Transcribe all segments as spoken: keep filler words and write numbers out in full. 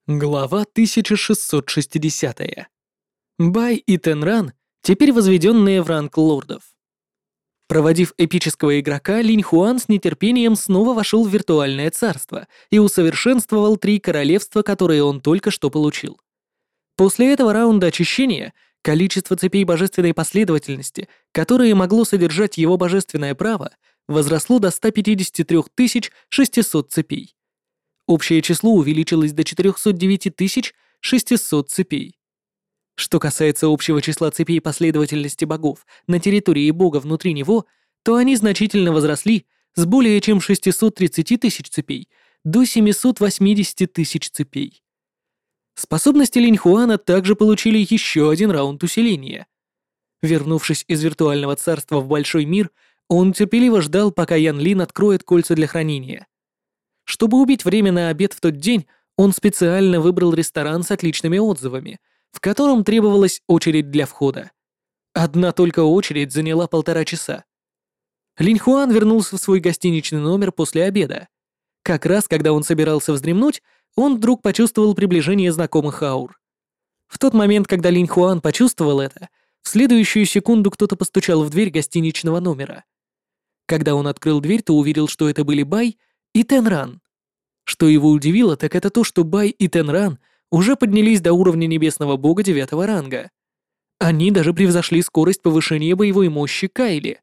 Глава тысяча шестьсот шестидесятая. Бай и Тенран, теперь возведенные в ранг лордов. Проводив эпического игрока, Линь Хуан с нетерпением снова вошел в виртуальное царство и усовершенствовал три королевства, которые он только что получил. После этого раунда очищения количество цепей божественной последовательности, которые могло содержать его божественное право, возросло до ста пятидесяти трёх тысяч шестисот цепей. Общее число увеличилось до четырёхсот девяти тысяч шестисот цепей. Что касается общего числа цепей последовательности богов на территории бога внутри него, то они значительно возросли с более чем шестисот тридцати тысяч цепей до семисот восьмидесяти тысяч цепей. Способности Линь Хуана также получили еще один раунд усиления. Вернувшись из виртуального царства в большой мир, он терпеливо ждал, пока Ян Лин откроет кольца для хранения. Чтобы убить время на обед в тот день, он специально выбрал ресторан с отличными отзывами, в котором требовалась очередь для входа. Одна только очередь заняла полтора часа. Линь Хуан вернулся в свой гостиничный номер после обеда. Как раз, когда он собирался вздремнуть, он вдруг почувствовал приближение знакомых аур. В тот момент, когда Линь Хуан почувствовал это, в следующую секунду кто-то постучал в дверь гостиничного номера. Когда он открыл дверь, то увидел, что это были Бай и Тенран. Что его удивило, так это то, что Бай и Тенран уже поднялись до уровня небесного бога девятого ранга. Они даже превзошли скорость повышения боевой мощи Кайли.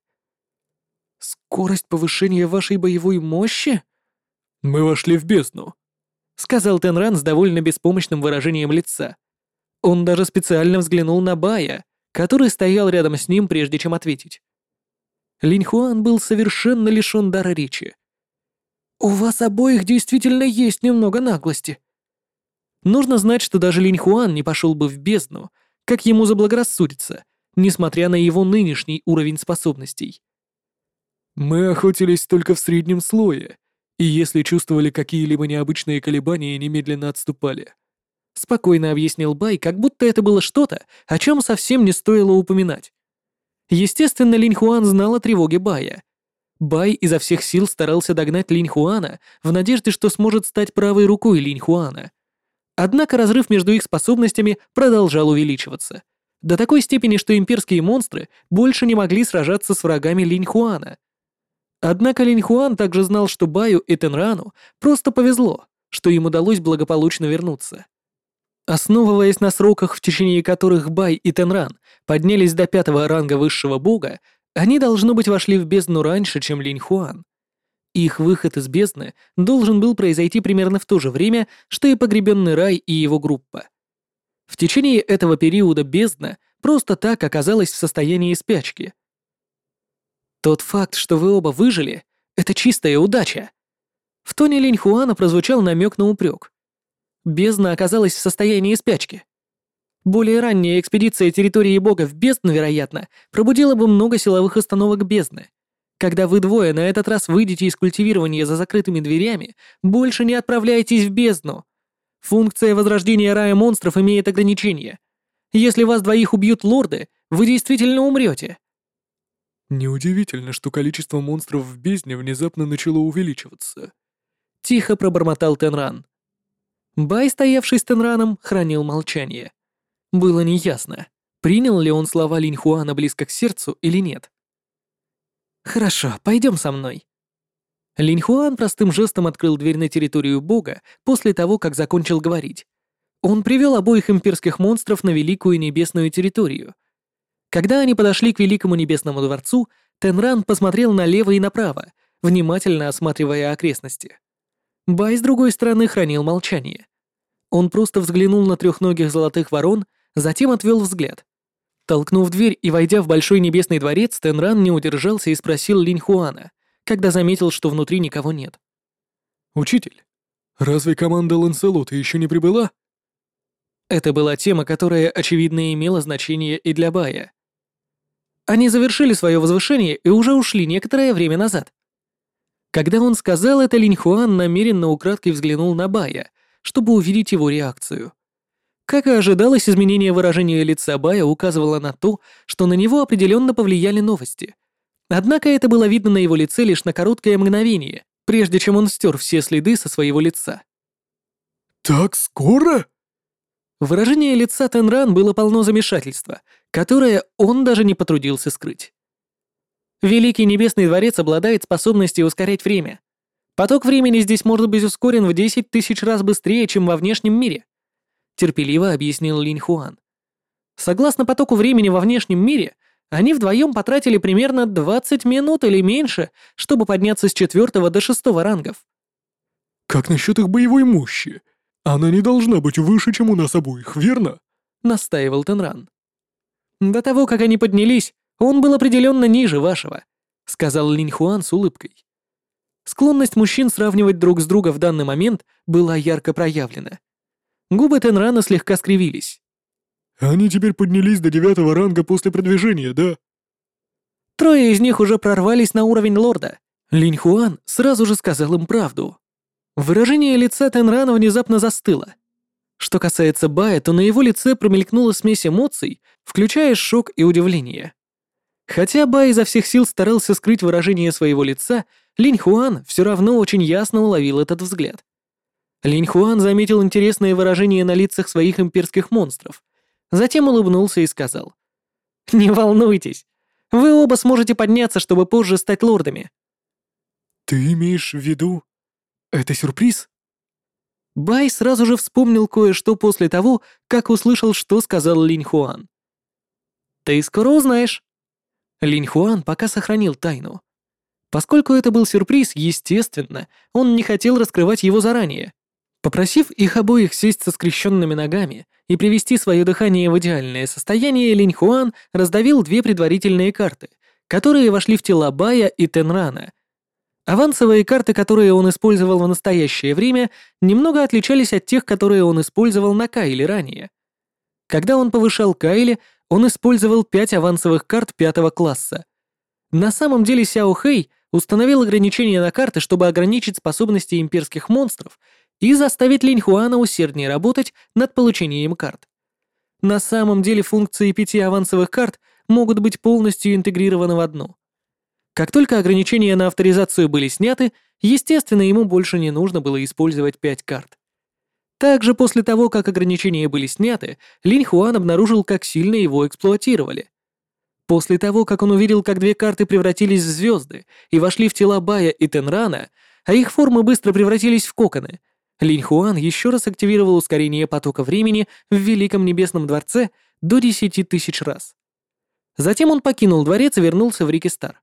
«Скорость повышения вашей боевой мощи?» «Мы вошли в бездну», — сказал Тенран с довольно беспомощным выражением лица. Он даже специально взглянул на Бая, который стоял рядом с ним, прежде чем ответить. Линь Хуан был совершенно лишён дара речи. «У вас обоих действительно есть немного наглости». Нужно знать, что даже Линь Хуан не пошел бы в бездну, как ему заблагорассудится, несмотря на его нынешний уровень способностей. «Мы охотились только в среднем слое, и если чувствовали какие-либо необычные колебания, немедленно отступали», — спокойно объяснил Бай, как будто это было что-то, о чем совсем не стоило упоминать. Естественно, Линь Хуан знал о тревоге Бая. Бай изо всех сил старался догнать Линь Хуана в надежде, что сможет стать правой рукой Линь Хуана. Однако разрыв между их способностями продолжал увеличиваться. До такой степени, что имперские монстры больше не могли сражаться с врагами Линь Хуана. Однако Линь Хуан также знал, что Баю и Тенрану просто повезло, что им удалось благополучно вернуться. Основываясь на сроках, в течение которых Бай и Тенран поднялись до пятого ранга высшего бога, они, должно быть, вошли в бездну раньше, чем Линь Хуан. Их выход из бездны должен был произойти примерно в то же время, что и погребенный рай и его группа. В течение этого периода бездна просто так оказалась в состоянии спячки. Тот факт, что вы оба выжили, это чистая удача. В тоне Линь Хуана прозвучал намек на упрек. Бездна оказалась в состоянии спячки. Более ранняя экспедиция территории бога в бездну, вероятно, пробудила бы много силовых остановок бездны. Когда вы двое на этот раз выйдете из культивирования за закрытыми дверями, больше не отправляйтесь в бездну. Функция возрождения рая монстров имеет ограничения. Если вас двоих убьют лорды, вы действительно умрете. «Неудивительно, что количество монстров в бездне внезапно начало увеличиваться», — тихо пробормотал Тенран. Бай, стоявший с Тенраном, хранил молчание. Было неясно, принял ли он слова Линь Хуана близко к сердцу или нет. «Хорошо, пойдем со мной». Линь Хуан простым жестом открыл дверь на территорию бога после того, как закончил говорить. Он привел обоих имперских монстров на великую небесную территорию. Когда они подошли к великому небесному дворцу, Тенран посмотрел налево и направо, внимательно осматривая окрестности. Бай, с другой стороны, хранил молчание. Он просто взглянул на трехногих золотых ворон, затем отвел взгляд. Толкнув дверь и войдя в большой небесный дворец, Тенран не удержался и спросил Линь Хуана, когда заметил, что внутри никого нет. «Учитель, разве команда Ланселота еще не прибыла?» Это была тема, которая, очевидно, имела значение и для Бая. Они завершили свое возвышение и уже ушли некоторое время назад. Когда он сказал это, Линь Хуан намеренно украдкой взглянул на Бая, чтобы увидеть его реакцию. Как и ожидалось, изменение выражения лица Бая указывало на то, что на него определенно повлияли новости. Однако это было видно на его лице лишь на короткое мгновение, прежде чем он стер все следы со своего лица. Так скоро? Выражение лица Тенран было полно замешательства, которое он даже не потрудился скрыть. Великий Небесный Дворец обладает способностью ускорять время. Поток времени здесь может быть ускорен в десять тысяч раз быстрее, чем во внешнем мире, терпеливо объяснил Линь Хуан. Согласно потоку времени во внешнем мире, они вдвоем потратили примерно двадцать минут или меньше, чтобы подняться с четвертого до шестого рангов. Как насчет их боевой мощи? Она не должна быть выше, чем у нас обоих, верно? Настаивал Тенран. До того, как они поднялись, он был определенно ниже вашего, сказал Линь Хуан с улыбкой. Склонность мужчин сравнивать друг с другом в данный момент была ярко проявлена. Губы Тенрана слегка скривились. Они теперь поднялись до девятого ранга после продвижения, да? Трое из них уже прорвались на уровень лорда. Линь Хуан сразу же сказал им правду. Выражение лица Тенрана внезапно застыло. Что касается Бая, то на его лице промелькнула смесь эмоций, включая шок и удивление. Хотя Бай изо всех сил старался скрыть выражение своего лица, Линь Хуан все равно очень ясно уловил этот взгляд. Линь Хуан заметил интересное выражение на лицах своих имперских монстров, затем улыбнулся и сказал: «Не волнуйтесь, вы оба сможете подняться, чтобы позже стать лордами». Ты имеешь в виду... Это сюрприз? Бай сразу же вспомнил кое-что после того, как услышал, что сказал Линь Хуан. «Ты скоро узнаешь». Линь Хуан пока сохранил тайну. Поскольку это был сюрприз, естественно, он не хотел раскрывать его заранее. Попросив их обоих сесть со скрещенными ногами и привести свое дыхание в идеальное состояние, Линь Хуан раздавил две предварительные карты, которые вошли в тела Бая и Тенрана. Авансовые карты, которые он использовал в настоящее время, немного отличались от тех, которые он использовал на Кайле ранее. Когда он повышал Кайле, он использовал пять авансовых карт пятого класса. На самом деле Сяо Хэй установил ограничения на карты, чтобы ограничить способности имперских монстров и заставить Линь Хуана усерднее работать над получением карт. На самом деле функции пяти авансовых карт могут быть полностью интегрированы в одну. Как только ограничения на авторизацию были сняты, естественно, ему больше не нужно было использовать пять карт. Также после того, как ограничения были сняты, Линь Хуан обнаружил, как сильно его эксплуатировали. После того, как он увидел, как две карты превратились в звезды и вошли в тела Бая и Тенрана, а их формы быстро превратились в коконы, Линь Хуан еще раз активировал ускорение потока времени в Великом Небесном Дворце до десяти тысяч раз. Затем он покинул дворец и вернулся в Рикистар.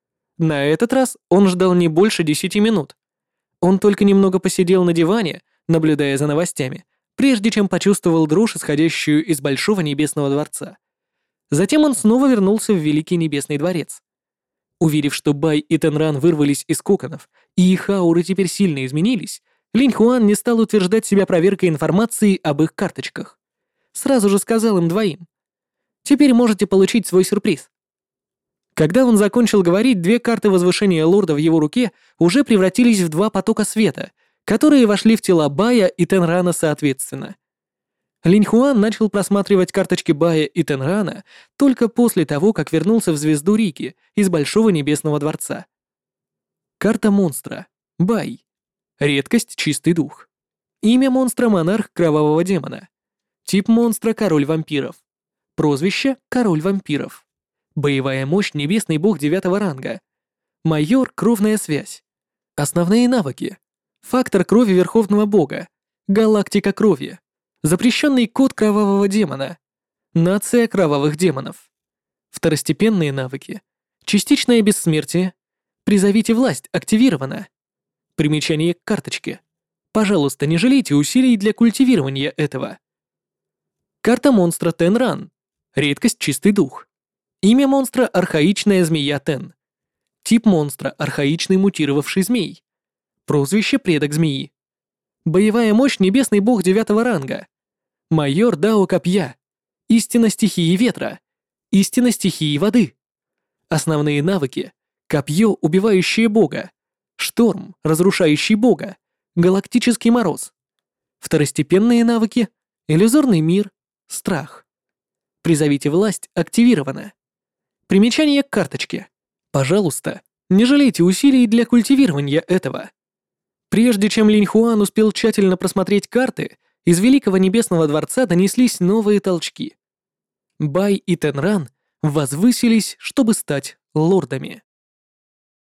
На этот раз он ждал не больше десяти минут. Он только немного посидел на диване, наблюдая за новостями, прежде чем почувствовал дрожь, исходящую из Большого Небесного Дворца. Затем он снова вернулся в Великий Небесный Дворец. Увидев, что Бай и Тенран вырвались из коконов, и их ауры теперь сильно изменились, Линь Хуан не стал утверждать себя проверкой информации об их карточках. Сразу же сказал им двоим: «Теперь можете получить свой сюрприз». Когда он закончил говорить, две карты возвышения лорда в его руке уже превратились в два потока света, которые вошли в тела Бая и Тенрана соответственно. Линь Хуан начал просматривать карточки Бая и Тенрана только после того, как вернулся в звезду Рики из Большого Небесного Дворца. Карта монстра. Бай. Редкость — чистый дух. Имя монстра — монарх кровавого демона. Тип монстра — король вампиров. Прозвище — король вампиров. Боевая мощь — небесный бог девятого ранга. Майор — кровная связь. Основные навыки. Фактор крови верховного бога. Галактика крови. Запрещенный код кровавого демона. Нация кровавых демонов. Второстепенные навыки. Частичное бессмертие. Призовите власть активировано. Примечание к карточке. Пожалуйста, не жалейте усилий для культивирования этого. Карта монстра Тенран. Редкость — чистый дух. Имя монстра — архаичная змея Тен. Тип монстра — архаичный мутировавший змей. Прозвище — предок змеи. Боевая мощь — небесный бог девятого ранга. Майор Дао Копья. Истина стихии ветра. Истина стихии воды. Основные навыки. Копье, убивающее бога. Шторм, разрушающий бога. Галактический мороз. Второстепенные навыки. Иллюзорный мир. Страх. Призовите власть активировано. Примечание к карточке. Пожалуйста, не жалейте усилий для культивирования этого. Прежде чем Линь Хуан успел тщательно просмотреть карты, из Великого Небесного Дворца донеслись новые толчки. Бай и Тенран возвысились, чтобы стать лордами.